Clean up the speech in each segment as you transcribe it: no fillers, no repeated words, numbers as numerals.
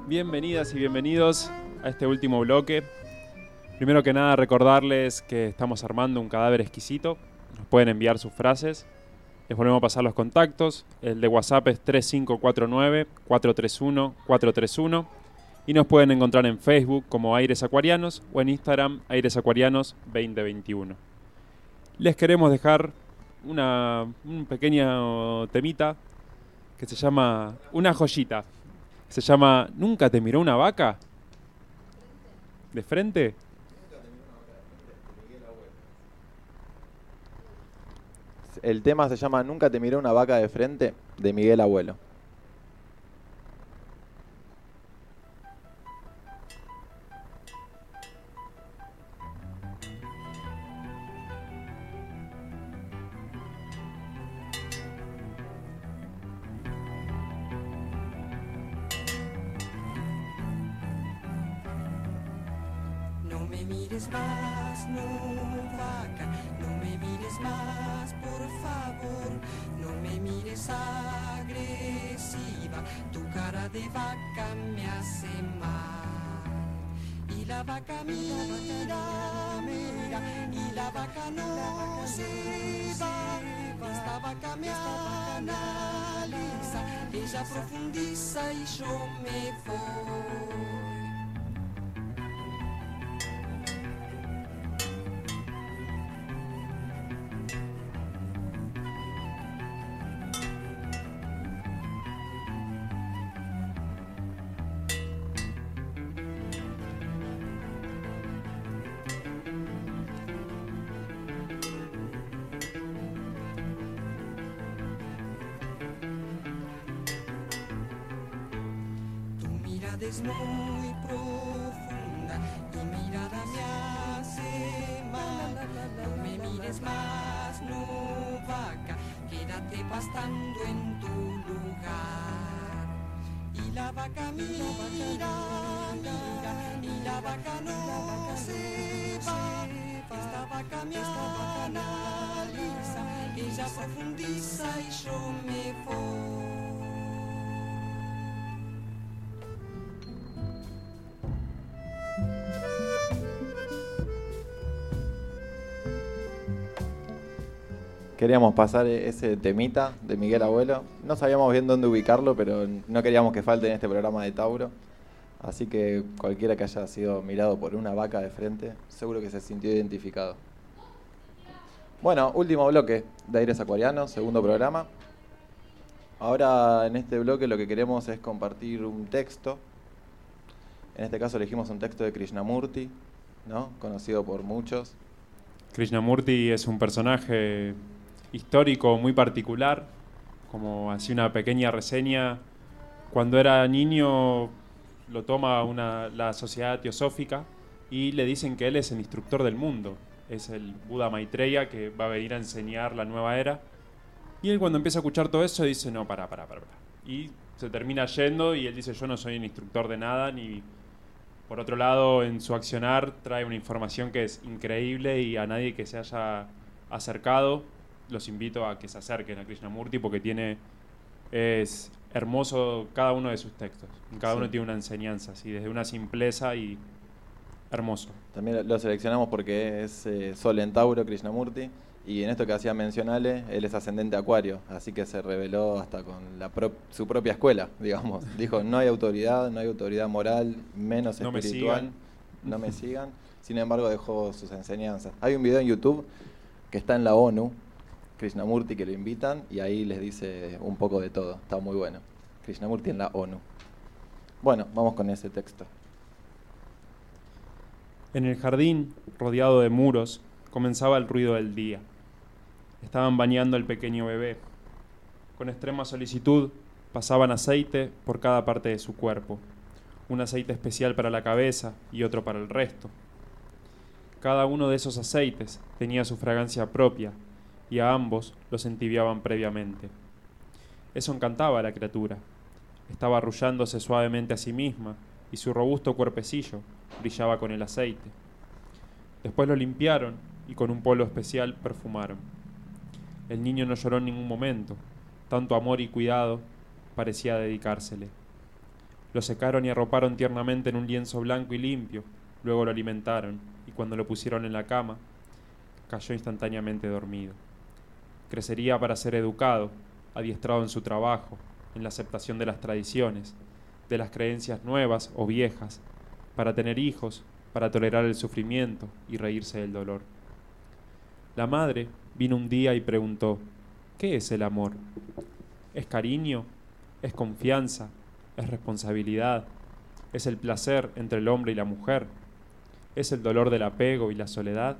Bienvenidas y bienvenidos a este último bloque. Primero que nada, recordarles que estamos armando un cadáver exquisito. Nos pueden enviar sus frases. Les volvemos a pasar los contactos. El de WhatsApp es 3549-431-431. Y nos pueden encontrar en Facebook como Aires Acuarianos o en Instagram Aires Acuarianos 2021. Les queremos dejar un pequeño temita que se llama, una joyita. Se llama ¿Nunca te miró una vaca? ¿De frente? El tema se llama Nunca te miré una vaca de frente, de Miguel Abuelo. No me mires más, no vaca, no me mires más, por favor, no me mires agresiva, tu cara de vaca me hace mal. Y la vaca mira, mira, y la vaca no se va, esta vaca me analiza, ella profundiza y yo me voy. Es muy profunda, tu mirada me hace mal. No me mires más, no vaca, quédate pastando en tu lugar. Y la vaca mira, mira, y la vaca no se va. Esta vaca me analiza, ella profundiza y yo me voy. Queríamos pasar ese temita de Miguel Abuelo. No sabíamos bien dónde ubicarlo, pero no queríamos que falte en este programa de Tauro. Así que cualquiera que haya sido mirado por una vaca de frente, seguro que se sintió identificado. Bueno, último bloque de Aires Acuarianos, segundo programa. Ahora en este bloque lo que queremos es compartir un texto. En este caso elegimos un texto de Krishnamurti, ¿no? Conocido por muchos. Krishnamurti es un personaje histórico muy particular. Como así una pequeña reseña, cuando era niño lo toma la sociedad teosófica y le dicen que él es el instructor del mundo. Es el Buda Maitreya que va a venir a enseñar la nueva era. Y él cuando empieza a escuchar todo eso dice, no, para. Y se termina yendo y él dice, yo no soy un instructor de nada, ni... Por otro lado, en su accionar trae una información que es increíble y a nadie que se haya acercado, los invito a que se acerquen a Krishnamurti porque es hermoso cada uno de sus textos. Cada uno tiene una enseñanza, así, desde una simpleza y hermoso. También lo seleccionamos porque es Sol en Tauro, Krishnamurti, y en esto que hacía mención Ale, él es ascendente Acuario, así que se reveló hasta con su propia escuela, digamos. Dijo, no hay autoridad moral, menos espiritual, no me sigan. Sin embargo, dejó sus enseñanzas. Hay un video en YouTube que está en la ONU, Krishnamurti, que lo invitan, y ahí les dice un poco de todo. Está muy bueno. Krishnamurti en la ONU. Bueno, vamos con ese texto. En el jardín, rodeado de muros, comenzaba el ruido del día. Estaban bañando al pequeño bebé. Con extrema solicitud, pasaban aceite por cada parte de su cuerpo. Un aceite especial para la cabeza y otro para el resto. Cada uno de esos aceites tenía su fragancia propia y a ambos los entibiaban previamente. Eso encantaba a la criatura. Estaba arrullándose suavemente a sí misma y su robusto cuerpecillo brillaba con el aceite. Después lo limpiaron y con un polvo especial perfumaron. El niño no lloró en ningún momento. Tanto amor y cuidado parecía dedicársele. Lo secaron y arroparon tiernamente en un lienzo blanco y limpio, luego lo alimentaron, y cuando lo pusieron en la cama, cayó instantáneamente dormido. Crecería para ser educado, adiestrado en su trabajo, en la aceptación de las tradiciones, de las creencias nuevas o viejas, para tener hijos, para tolerar el sufrimiento y reírse del dolor. La madre vino un día y preguntó: ¿qué es el amor? ¿Es cariño? ¿Es confianza? ¿Es responsabilidad? ¿Es el placer entre el hombre y la mujer? ¿Es el dolor del apego y la soledad?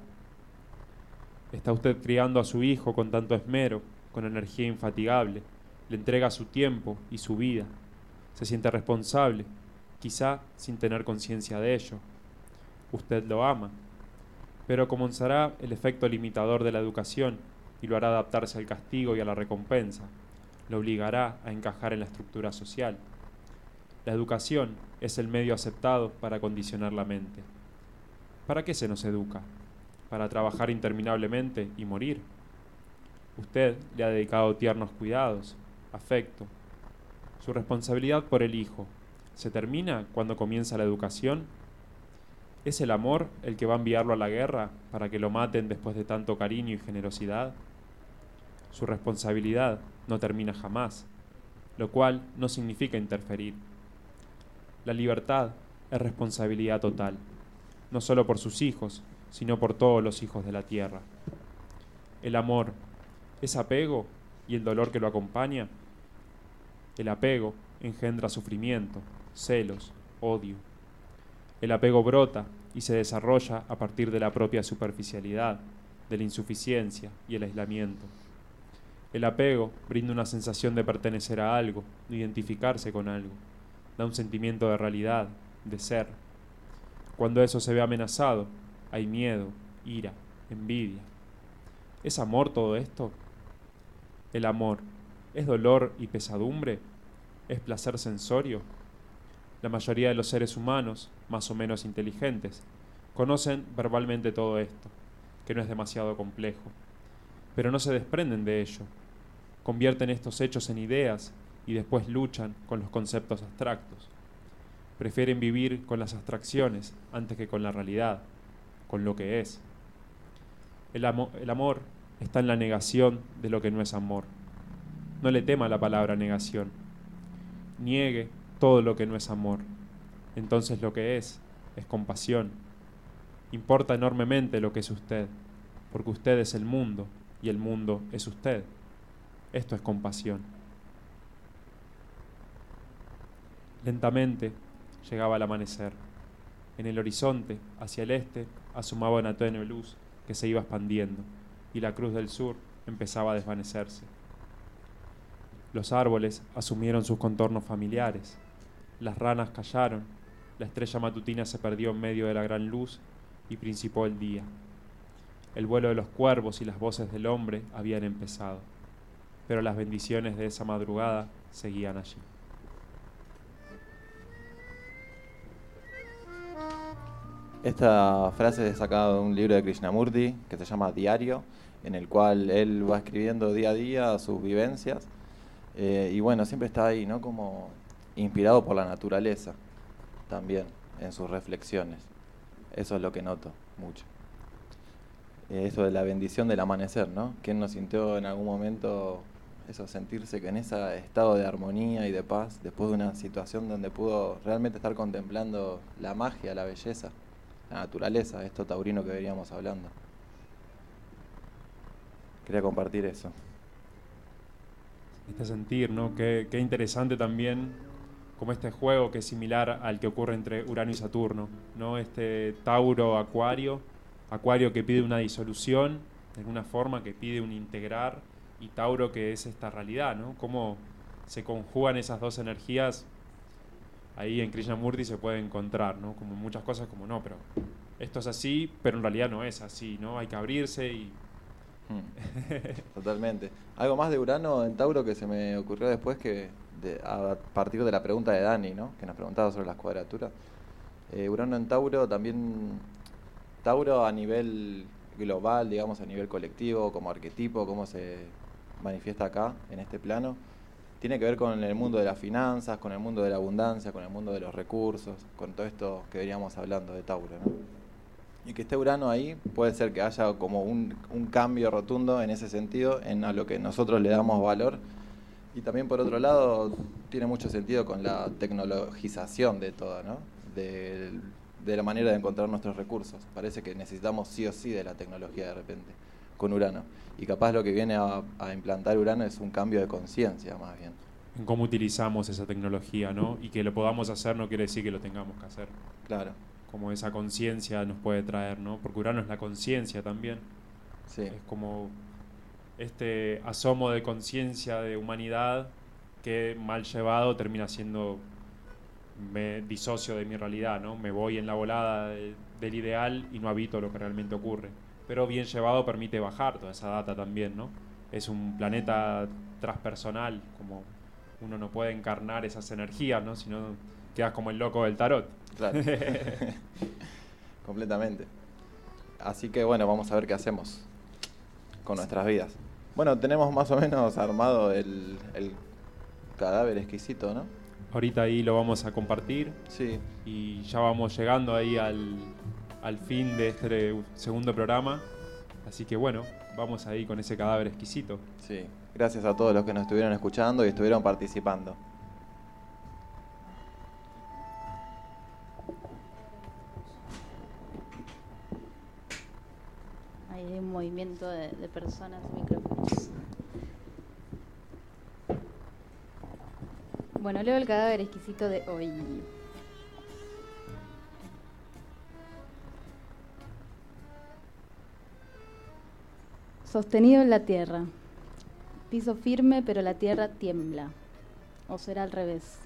¿Está usted criando a su hijo con tanto esmero, con energía infatigable? Le entrega su tiempo y su vida. Se siente responsable, quizá sin tener conciencia de ello. Usted lo ama, pero comenzará el efecto limitador de la educación y lo hará adaptarse al castigo y a la recompensa. Lo obligará a encajar en la estructura social. La educación es el medio aceptado para condicionar la mente. ¿Para qué se nos educa? ¿Para trabajar interminablemente y morir? Usted le ha dedicado tiernos cuidados, afecto. Su responsabilidad por el hijo se termina cuando comienza la educación. ¿Es el amor el que va a enviarlo a la guerra para que lo maten después de tanto cariño y generosidad? Su responsabilidad no termina jamás, lo cual no significa interferir. La libertad es responsabilidad total, no solo por sus hijos, sino por todos los hijos de la tierra. El amor es apego y el dolor que lo acompaña. El apego engendra sufrimiento, celos, odio. El apego brota y se desarrolla a partir de la propia superficialidad, de la insuficiencia y el aislamiento. El apego brinda una sensación de pertenecer a algo, de identificarse con algo. Da un sentimiento de realidad, de ser. Cuando eso se ve amenazado, hay miedo, ira, envidia. ¿Es amor todo esto? El amor, ¿es dolor y pesadumbre? ¿Es placer sensorio? La mayoría de los seres humanos, más o menos inteligentes, conocen verbalmente todo esto, que no es demasiado complejo, pero no se desprenden de ello. Convierten estos hechos en ideas y después luchan con los conceptos abstractos. Prefieren vivir con las abstracciones antes que con la realidad, con lo que es. El amor está en la negación de lo que no es amor. No le tema la palabra negación. Niegue todo lo que no es amor. Entonces lo que es compasión. Importa enormemente lo que es usted, porque usted es el mundo y el mundo es usted. Esto es compasión. Lentamente llegaba el amanecer. En el horizonte, hacia el este, asomaba una tenue luz que se iba expandiendo, y la cruz del sur empezaba a desvanecerse. Los árboles asumieron sus contornos familiares, las ranas callaron, la estrella matutina se perdió en medio de la gran luz y principió el día. El vuelo de los cuervos y las voces del hombre habían empezado, pero las bendiciones de esa madrugada seguían allí. Esta frase es sacada de un libro de Krishnamurti que se llama Diario, en el cual él va escribiendo día a día sus vivencias. Y bueno, siempre está ahí, ¿no? Como inspirado por la naturaleza también en sus reflexiones. Eso es lo que noto mucho. Eso de la bendición del amanecer, ¿no? ¿Quién no sintió en algún momento eso, sentirse que en ese estado de armonía y de paz, después de una situación donde pudo realmente estar contemplando la magia, la belleza, la naturaleza, esto taurino que veníamos hablando? Quería compartir eso. Este sentir, ¿no? Qué interesante también como este juego que es similar al que ocurre entre Urano y Saturno, ¿no? Este Tauro Acuario que pide una disolución, de alguna forma, que pide un integrar, y Tauro que es esta realidad, ¿no? Cómo se conjugan esas dos energías. Ahí en Krishnamurti se puede encontrar, ¿no? Como muchas cosas como no, pero esto es así, pero en realidad no es así, ¿no? Hay que abrirse y... Totalmente. Algo más de Urano en Tauro que se me ocurrió después a partir de la pregunta de Dani, ¿no? Que nos preguntaba sobre las cuadraturas. Urano en Tauro también, Tauro a nivel global, digamos a nivel colectivo, como arquetipo, cómo se manifiesta acá en este plano. tiene que ver con el mundo de las finanzas, con el mundo de la abundancia, con el mundo de los recursos, con todo esto que veníamos hablando de Tauro, ¿no? Y que esté Urano ahí puede ser que haya como un cambio rotundo en ese sentido, en a lo que nosotros le damos valor. Y también por otro lado tiene mucho sentido con la tecnologización de todo, ¿no? De la manera de encontrar nuestros recursos. Parece que necesitamos sí o sí de la tecnología de repente, con Urano. Y capaz lo que viene a implantar Urano es un cambio de conciencia, más bien. En cómo utilizamos esa tecnología, ¿no? Y que lo podamos hacer no quiere decir que lo tengamos que hacer. Claro. Como esa conciencia nos puede traer, ¿no? Porque Urano es la conciencia también. Sí. Es como este asomo de conciencia de humanidad que mal llevado termina siendo, me disocio de mi realidad, ¿no? Me voy en la volada del ideal y no habito lo que realmente ocurre. Pero bien llevado permite bajar toda esa data también, ¿no? Es un planeta transpersonal, como uno no puede encarnar esas energías, ¿no? Si no, quedas como el loco del tarot. Claro. Completamente. Así que bueno, vamos a ver qué hacemos con nuestras vidas. Bueno, tenemos más o menos armado el cadáver exquisito, ¿no? Ahorita ahí lo vamos a compartir. Sí. Y ya vamos llegando ahí al fin de este segundo programa. Así que bueno, vamos ahí con ese cadáver exquisito. Sí. Gracias a todos los que nos estuvieron escuchando y estuvieron participando. Hay un movimiento de personas y micrófonos. Bueno, leo el cadáver exquisito de hoy. Sostenido en la tierra. Piso firme, pero la tierra tiembla. O será al revés.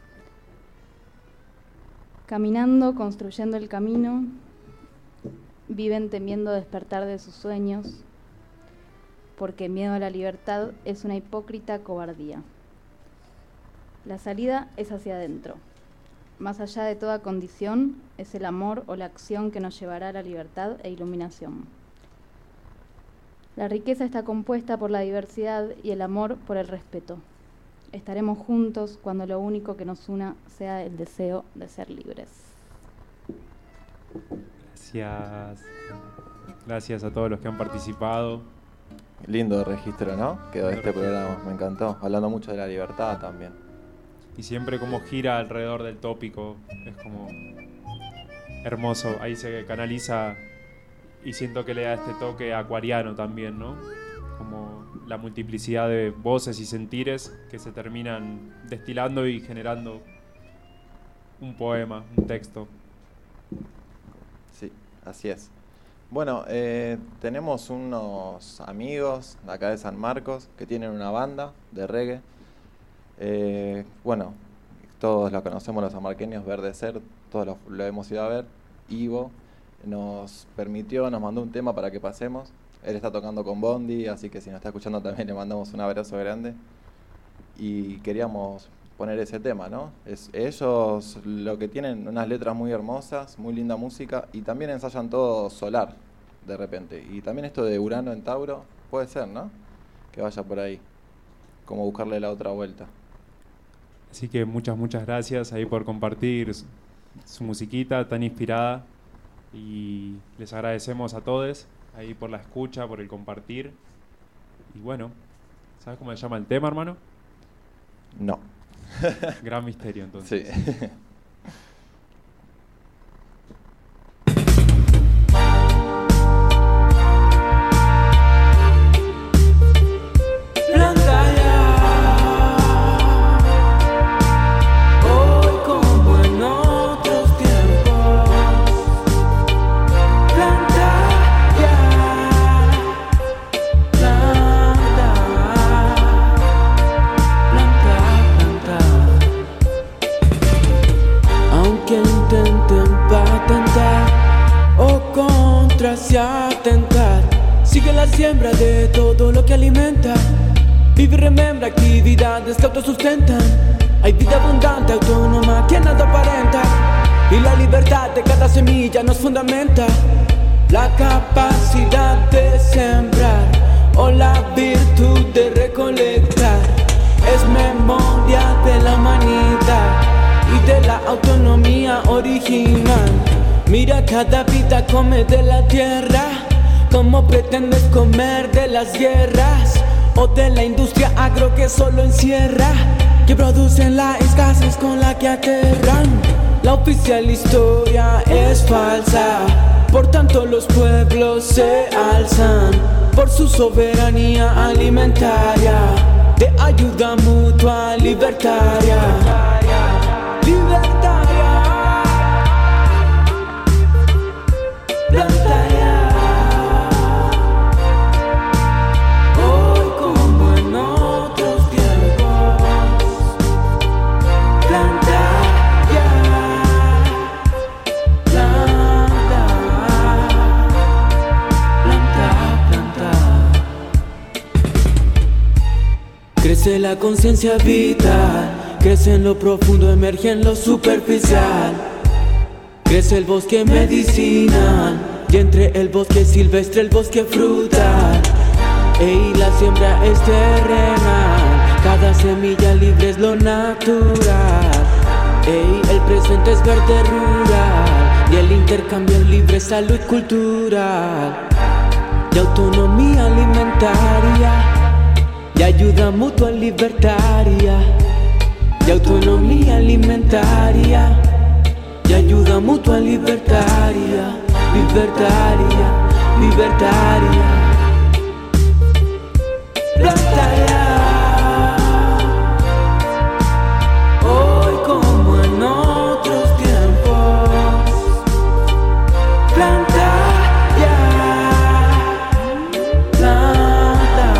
Caminando, construyendo el camino, viven temiendo despertar de sus sueños, porque miedo a la libertad es una hipócrita cobardía. La salida es hacia adentro. Más allá de toda condición, es el amor o la acción que nos llevará a la libertad e iluminación. La riqueza está compuesta por la diversidad y el amor por el respeto. Estaremos juntos cuando lo único que nos una sea el deseo de ser libres. Gracias. Gracias a todos los que han participado. Lindo registro, ¿no? Quedó este programa, me encantó. Hablando mucho de la libertad también. Y siempre como gira alrededor del tópico, es como hermoso. Ahí se canaliza y siento que le da este toque acuariano también, ¿no? Como la multiplicidad de voces y sentires que se terminan destilando y generando un poema, un texto. Sí, así es. Bueno, tenemos unos amigos de acá de San Marcos que tienen una banda de reggae. Bueno, todos la conocemos los sanmarqueños, Verdecer, todos lo hemos ido a ver. Ivo nos mandó un tema para que pasemos. Él está tocando con Bondi, así que si nos está escuchando también le mandamos un abrazo grande. Y queríamos poner ese tema, ¿no? Ellos lo que tienen, unas letras muy hermosas, muy linda música, y también ensayan todo solar, de repente. Y también esto de Urano en Tauro, puede ser, ¿no? Que vaya por ahí, como buscarle la otra vuelta. Así que muchas gracias ahí por compartir su musiquita tan inspirada. Y les agradecemos a todos ahí por la escucha, por el compartir. Y bueno, ¿sabes cómo se llama el tema, hermano? No. Gran misterio, entonces. Sí. Atentar, sigue la siembra de todo lo que alimenta. Vive y remembra actividades que autosustentan. Hay vida abundante, autónoma, que nada aparenta. Y la libertad de cada semilla nos fundamenta. La capacidad de sembrar o la virtud de recolectar. es memoria de la humanidad y de la autonomía original. Mira, cada vida come de la tierra. ¿Cómo pretendes comer de las guerras o de la industria agro que solo encierra, que producen la escasez con la que aterran? La oficial historia es falsa, por tanto los pueblos se alzan por su soberanía alimentaria, de ayuda mutua libertaria. Libertaria, plantaria. Hoy como en otros tiempos, plantaria, planta, planta, planta. Crece la conciencia vital, crece en lo profundo, emerge en lo superficial. Crece el bosque medicinal y entre el bosque silvestre el bosque frutal. Ey, la siembra es terrenal, cada semilla libre es lo natural. Ey, el presente es verde rural y el intercambio es libre, salud cultural y autonomía alimentaria y ayuda mutua libertaria. Y autonomía alimentaria y ayuda mutua libertaria, libertaria, libertaria, plantaria. Hoy como en otros tiempos, plantaria, planta,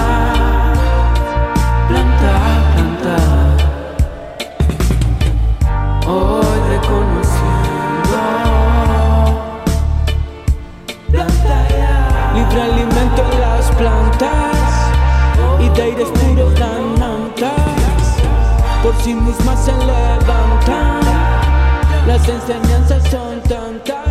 planta, planta. Hoy reconociendo plantaria, libre alimento en las plantas y de aires puros dan mantas, por sí mismas se levantan, las enseñanzas son tantas.